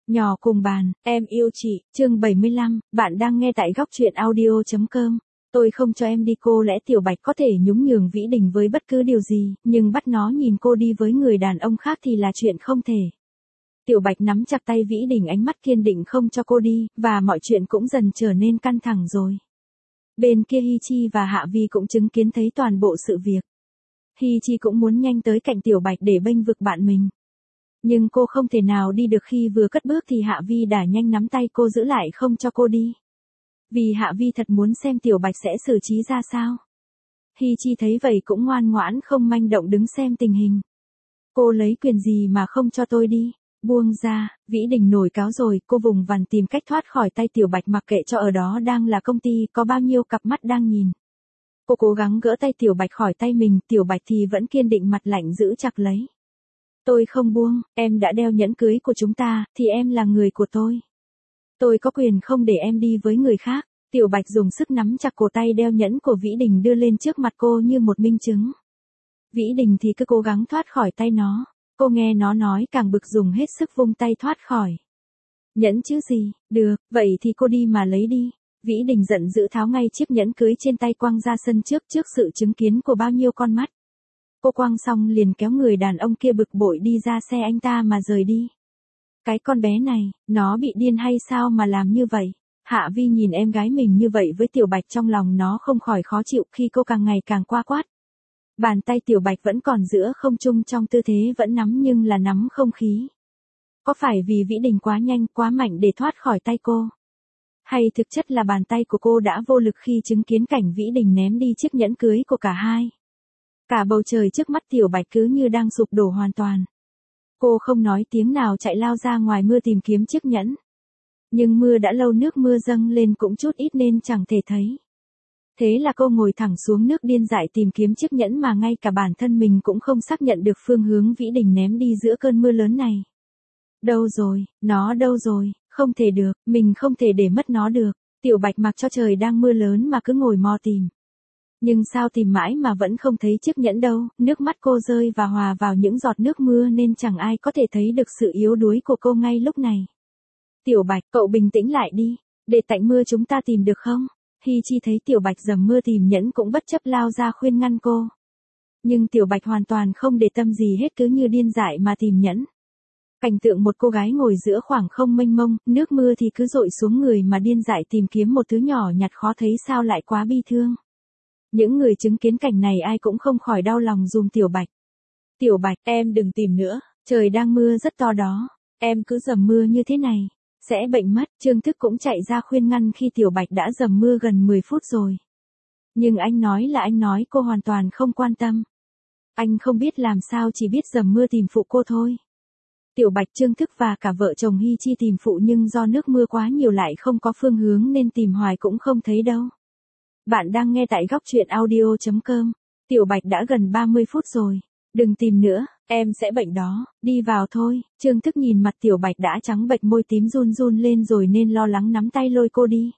Nhỏ cùng bàn, em yêu chị, chương 75, bạn đang nghe tại góc truyện audio.com. Tôi không cho em đi, cô lẽ Tiểu Bạch có thể nhún nhường Vĩ Đình với bất cứ điều gì, nhưng bắt nó nhìn cô đi với người đàn ông khác thì là chuyện không thể. Tiểu Bạch nắm chặt tay Vĩ Đình, ánh mắt kiên định không cho cô đi, và mọi chuyện cũng dần trở nên căng thẳng rồi. Bên kia Hi Chi và Hạ Vi cũng chứng kiến thấy toàn bộ sự việc. Hi Chi cũng muốn nhanh tới cạnh Tiểu Bạch để bênh vực bạn mình. Nhưng cô không thể nào đi được, khi vừa cất bước thì Hạ Vi đã nhanh nắm tay cô giữ lại không cho cô đi. Vì Hạ Vi thật muốn xem Tiểu Bạch sẽ xử trí ra sao. Hi Chi thấy vậy cũng ngoan ngoãn không manh động đứng xem tình hình. Cô lấy quyền gì mà không cho tôi đi? Buông ra, Vĩ Đình nổi cáo rồi, cô vùng vằng tìm cách thoát khỏi tay Tiểu Bạch, mặc kệ cho ở đó đang là công ty, có bao nhiêu cặp mắt đang nhìn. Cô cố gắng gỡ tay Tiểu Bạch khỏi tay mình, Tiểu Bạch thì vẫn kiên định mặt lạnh giữ chặt lấy. Tôi không buông, em đã đeo nhẫn cưới của chúng ta, thì em là người của tôi. Tôi có quyền không để em đi với người khác. Tiểu Bạch dùng sức nắm chặt cổ tay đeo nhẫn của Vĩ Đình đưa lên trước mặt cô như một minh chứng. Vĩ Đình thì cứ cố gắng thoát khỏi tay nó. Cô nghe nó nói càng bực, dùng hết sức vung tay thoát khỏi. Nhẫn chứ gì, được, vậy thì cô đi mà lấy đi. Vĩ Đình giận dữ tháo ngay chiếc nhẫn cưới trên tay quăng ra sân trước sự chứng kiến của bao nhiêu con mắt. Cô quăng xong liền kéo người đàn ông kia bực bội đi ra xe anh ta mà rời đi. Cái con bé này, nó bị điên hay sao mà làm như vậy? Hạ Vi nhìn em gái mình như vậy với Tiểu Bạch, trong lòng nó không khỏi khó chịu khi cô càng ngày càng qua quát. Bàn tay Tiểu Bạch vẫn còn giữa không trung trong tư thế vẫn nắm, nhưng là nắm không khí. Có phải vì Vĩ Đình quá nhanh quá mạnh để thoát khỏi tay cô? Hay thực chất là bàn tay của cô đã vô lực khi chứng kiến cảnh Vĩ Đình ném đi chiếc nhẫn cưới của cả hai? Cả bầu trời trước mắt Tiểu Bạch cứ như đang sụp đổ hoàn toàn. Cô không nói tiếng nào chạy lao ra ngoài mưa tìm kiếm chiếc nhẫn. Nhưng mưa đã lâu, nước mưa dâng lên cũng chút ít nên chẳng thể thấy. Thế là cô ngồi thẳng xuống nước điên dại tìm kiếm chiếc nhẫn mà ngay cả bản thân mình cũng không xác nhận được phương hướng Vĩ Đình ném đi giữa cơn mưa lớn này. Đâu rồi, nó đâu rồi, không thể được, mình không thể để mất nó được. Tiểu Bạch mặc cho trời đang mưa lớn mà cứ ngồi mò tìm. Nhưng sao tìm mãi mà vẫn không thấy chiếc nhẫn đâu, nước mắt cô rơi và hòa vào những giọt nước mưa nên chẳng ai có thể thấy được sự yếu đuối của cô ngay lúc này. Tiểu Bạch, cậu bình tĩnh lại đi, để tạnh mưa chúng ta tìm được không? Hi Chi thấy Tiểu Bạch dầm mưa tìm nhẫn cũng bất chấp lao ra khuyên ngăn cô. Nhưng Tiểu Bạch hoàn toàn không để tâm gì hết, cứ như điên dại mà tìm nhẫn. Cảnh tượng một cô gái ngồi giữa khoảng không mênh mông, nước mưa thì cứ dội xuống người mà điên dại tìm kiếm một thứ nhỏ nhặt khó thấy sao lại quá bi thương. Những người chứng kiến cảnh này ai cũng không khỏi đau lòng giùm Tiểu Bạch. Tiểu Bạch, em đừng tìm nữa, trời đang mưa rất to đó, em cứ dầm mưa như thế này, sẽ bệnh mất. Trương Thức cũng chạy ra khuyên ngăn khi Tiểu Bạch đã dầm mưa gần 10 phút rồi. Nhưng anh nói cô hoàn toàn không quan tâm. Anh không biết làm sao, chỉ biết dầm mưa tìm phụ cô thôi. Tiểu Bạch, Trương Thức và cả vợ chồng Hi Chi tìm phụ, nhưng do nước mưa quá nhiều lại không có phương hướng nên tìm hoài cũng không thấy đâu. Bạn đang nghe tại góc truyện audio.com. Tiểu Bạch đã gần 30 phút rồi. Đừng tìm nữa, em sẽ bệnh đó, đi vào thôi. Trương Thức nhìn mặt Tiểu Bạch đã trắng bệch, môi tím run run lên rồi nên lo lắng nắm tay lôi cô đi.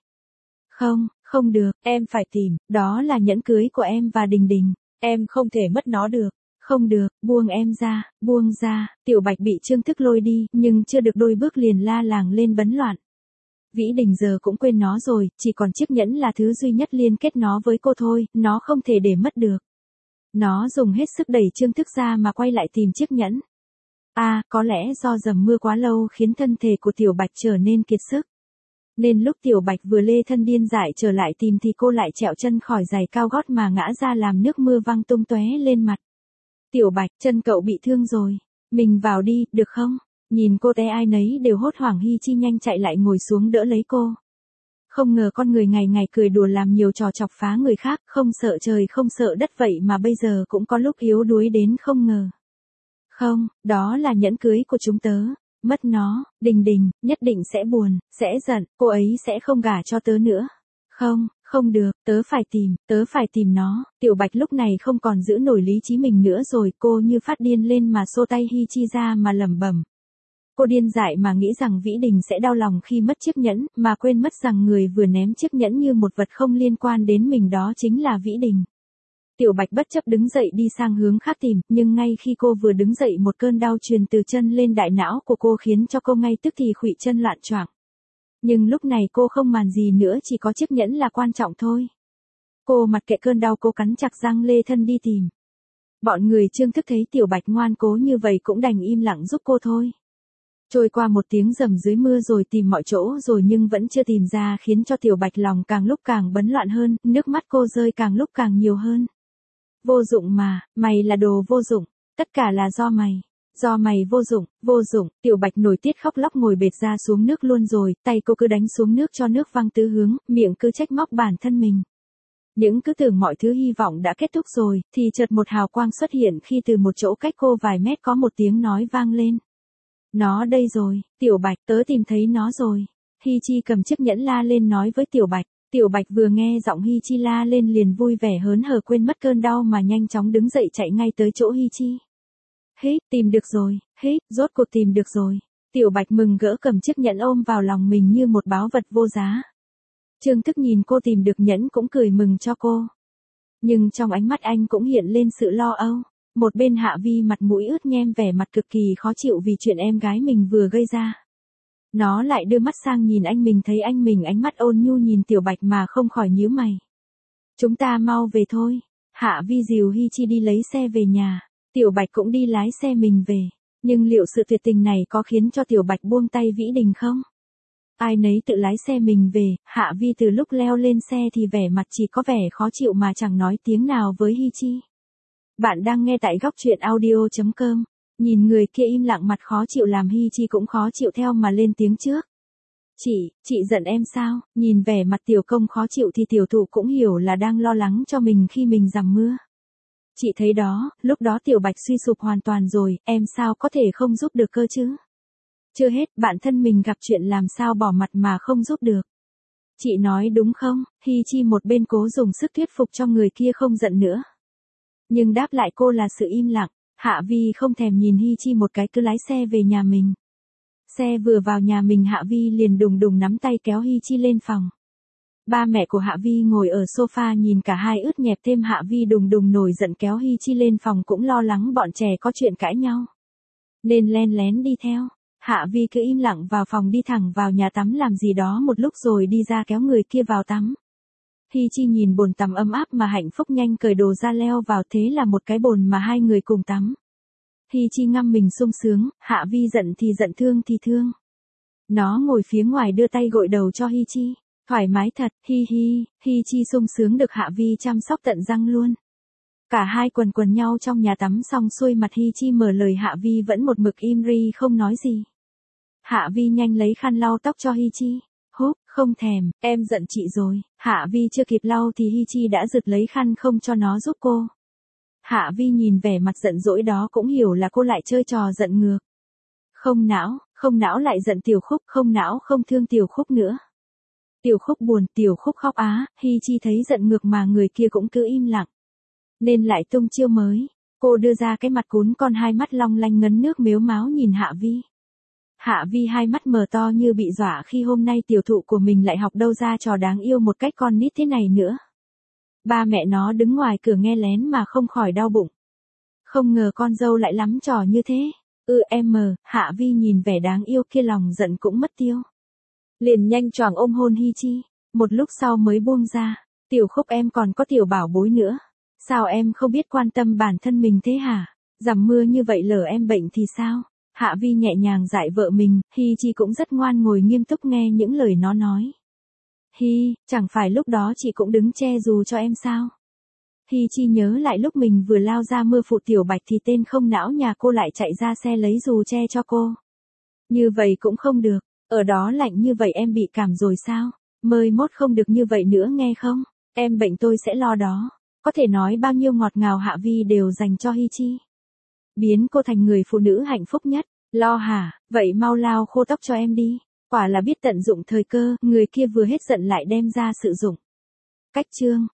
Không được, em phải tìm, đó là nhẫn cưới của em và Đình Đình, em không thể mất nó được. Không được, buông em ra, buông ra. Tiểu Bạch bị Trương Thức lôi đi, nhưng chưa được đôi bước liền la làng lên bấn loạn. Vĩ Đình giờ cũng quên nó rồi, chỉ còn chiếc nhẫn là thứ duy nhất liên kết nó với cô thôi, nó không thể để mất được. Nó dùng hết sức đẩy Trương Thức ra mà quay lại tìm chiếc nhẫn. Có lẽ do dầm mưa quá lâu khiến thân thể của Tiểu Bạch trở nên kiệt sức. Nên lúc Tiểu Bạch vừa lê thân điên dại trở lại tìm thì cô lại trẹo chân khỏi giày cao gót mà ngã ra làm nước mưa văng tung tóe lên mặt. Tiểu Bạch, chân cậu bị thương rồi, mình vào đi, được không? Nhìn cô té ai nấy đều hốt hoảng. Hi Chi nhanh chạy lại ngồi xuống đỡ lấy cô. Không ngờ con người ngày ngày cười đùa làm nhiều trò chọc phá người khác, không sợ trời không sợ đất vậy mà bây giờ cũng có lúc yếu đuối đến không ngờ. Không, đó là nhẫn cưới của chúng tớ, mất nó, Đình Đình nhất định sẽ buồn, sẽ giận, cô ấy sẽ không gả cho tớ nữa. Không được, tớ phải tìm nó. Tiểu Bạch lúc này không còn giữ nổi lý trí mình nữa rồi, cô như phát điên lên mà xô tay Hi Chi ra mà lẩm bẩm. Cô điên dại mà nghĩ rằng Vĩ Đình sẽ đau lòng khi mất chiếc nhẫn, mà quên mất rằng người vừa ném chiếc nhẫn như một vật không liên quan đến mình đó chính là Vĩ Đình. Tiểu Bạch bất chấp đứng dậy đi sang hướng khác tìm, nhưng ngay khi cô vừa đứng dậy một cơn đau truyền từ chân lên đại não của cô khiến cho cô ngay tức thì khuỵu chân loạn choạng. Nhưng lúc này cô không màng gì nữa, chỉ có chiếc nhẫn là quan trọng thôi. Cô mặc kệ cơn đau, cô cắn chặt răng lê thân đi tìm. Bọn người Trương Thức thấy Tiểu Bạch ngoan cố như vậy cũng đành im lặng giúp cô thôi. Trôi qua một tiếng rầm dưới mưa rồi tìm mọi chỗ rồi nhưng vẫn chưa tìm ra, khiến cho Tiểu Bạch lòng càng lúc càng bấn loạn hơn, nước mắt cô rơi càng lúc càng nhiều hơn. Vô dụng mà, mày là đồ vô dụng, tất cả là do mày vô dụng, Tiểu Bạch nổi tiết khóc lóc ngồi bệt ra xuống nước luôn rồi, tay cô cứ đánh xuống nước cho nước văng tứ hướng, miệng cứ trách móc bản thân mình. Những cứ tưởng mọi thứ hy vọng đã kết thúc rồi, thì chợt một hào quang xuất hiện khi từ một chỗ cách cô vài mét có một tiếng nói vang lên. Nó đây rồi, Tiểu Bạch, tớ tìm thấy nó rồi. Hi Chi cầm chiếc nhẫn la lên nói với Tiểu Bạch. Tiểu Bạch vừa nghe giọng Hi Chi la lên liền vui vẻ hớn hở quên mất cơn đau mà nhanh chóng đứng dậy chạy ngay tới chỗ Hi Chi. Tìm được rồi, rốt cuộc tìm được rồi. Tiểu Bạch mừng rỡ cầm chiếc nhẫn ôm vào lòng mình như một báu vật vô giá. Trương Thức nhìn cô tìm được nhẫn cũng cười mừng cho cô. Nhưng trong ánh mắt anh cũng hiện lên sự lo âu. Một bên Hạ Vi mặt mũi ướt nhem vẻ mặt cực kỳ khó chịu vì chuyện em gái mình vừa gây ra. Nó lại đưa mắt sang nhìn anh mình, thấy anh mình ánh mắt ôn nhu nhìn Tiểu Bạch mà không khỏi nhíu mày. Chúng ta mau về thôi. Hạ Vi dìu Hi Chi đi lấy xe về nhà. Tiểu Bạch cũng đi lái xe mình về. Nhưng liệu sự tuyệt tình này có khiến cho Tiểu Bạch buông tay Vĩ Đình không? Ai nấy tự lái xe mình về, Hạ Vi từ lúc leo lên xe thì vẻ mặt chỉ có vẻ khó chịu mà chẳng nói tiếng nào với Hi Chi. Bạn đang nghe tại góc truyện audio.com. Nhìn người kia im lặng mặt khó chịu làm Hi Chi cũng khó chịu theo mà lên tiếng trước. Chị giận em sao? Nhìn vẻ mặt Tiểu Công khó chịu thì Tiểu Thụ cũng hiểu là đang lo lắng cho mình khi mình giảm mưa. Chị thấy đó, lúc đó Tiểu Bạch suy sụp hoàn toàn rồi, em sao có thể không giúp được cơ chứ? Chưa hết, bản thân mình gặp chuyện làm sao bỏ mặt mà không giúp được. Chị nói đúng không? Hi Chi một bên cố dùng sức thuyết phục cho người kia không giận nữa. Nhưng đáp lại cô là sự im lặng. Hạ Vi không thèm nhìn Hi Chi một cái cứ lái xe về nhà mình. Xe vừa vào nhà mình Hạ Vi liền đùng đùng nắm tay kéo Hi Chi lên phòng. Ba mẹ của Hạ Vi ngồi ở sofa nhìn cả hai ướt nhẹp, thêm Hạ Vi đùng đùng nổi giận kéo Hi Chi lên phòng cũng lo lắng bọn trẻ có chuyện cãi nhau. Nên len lén đi theo. Hạ Vi cứ im lặng vào phòng đi thẳng vào nhà tắm làm gì đó một lúc rồi đi ra kéo người kia vào tắm. Hi Chi nhìn bồn tắm ấm áp mà hạnh phúc nhanh cởi đồ ra leo vào, thế là một cái bồn mà hai người cùng tắm. Hi Chi ngâm mình sung sướng, Hạ Vi giận thì giận, thương thì thương. Nó ngồi phía ngoài đưa tay gội đầu cho Hi Chi. Thoải mái thật, Hi Chi sung sướng được Hạ Vi chăm sóc tận răng luôn. Cả hai quần nhau trong nhà tắm xong xuôi mặt Hi Chi mở lời, Hạ Vi vẫn một mực im ri không nói gì. Hạ Vi nhanh lấy khăn lau tóc cho Hi Chi. Không thèm, em giận chị rồi. Hạ Vi chưa kịp lau thì Hi Chi đã giật lấy khăn không cho nó giúp cô. Hạ Vi nhìn vẻ mặt giận dỗi đó cũng hiểu là cô lại chơi trò giận ngược. Không não lại giận Tiểu Khúc, không não không thương Tiểu Khúc nữa. Tiểu Khúc buồn, Tiểu Khúc khóc á, Hi Chi thấy giận ngược mà người kia cũng cứ im lặng. Nên lại tung chiêu mới. Cô đưa ra cái mặt cún con, hai mắt long lanh ngấn nước mếu máo nhìn Hạ Vi. Hạ Vi hai mắt mở to như bị dọa khi hôm nay Tiểu Thụ của mình lại học đâu ra trò đáng yêu một cách con nít thế này nữa. Ba mẹ nó đứng ngoài cửa nghe lén mà không khỏi đau bụng. Không ngờ con dâu lại lắm trò như thế. Hạ Vi nhìn vẻ đáng yêu kia lòng giận cũng mất tiêu. Liền nhanh choàng ôm hôn Hi Chi. Một lúc sau mới buông ra. Tiểu Khúc, em còn có Tiểu Bảo Bối nữa. Sao em không biết quan tâm bản thân mình thế hả? Dầm mưa như vậy lỡ em bệnh thì sao? Hạ Vi nhẹ nhàng dạy vợ mình, Hi Chi cũng rất ngoan ngồi nghiêm túc nghe những lời nó nói. Chẳng phải lúc đó chị cũng đứng che dù cho em sao? Hi Chi nhớ lại lúc mình vừa lao ra mưa phụ Tiểu Bạch thì tên không não nhà cô lại chạy ra xe lấy dù che cho cô. Như vậy cũng không được, ở đó lạnh như vậy em bị cảm rồi sao? Mới mốt không được như vậy nữa nghe không? Em bệnh tôi sẽ lo đó. Có thể nói bao nhiêu ngọt ngào Hạ Vi đều dành cho Hi Chi. Biến cô thành người phụ nữ hạnh phúc nhất. Lo hả? Vậy mau lau khô tóc cho em đi. Quả là biết tận dụng thời cơ, người kia vừa hết giận lại đem ra sử dụng. Cách chương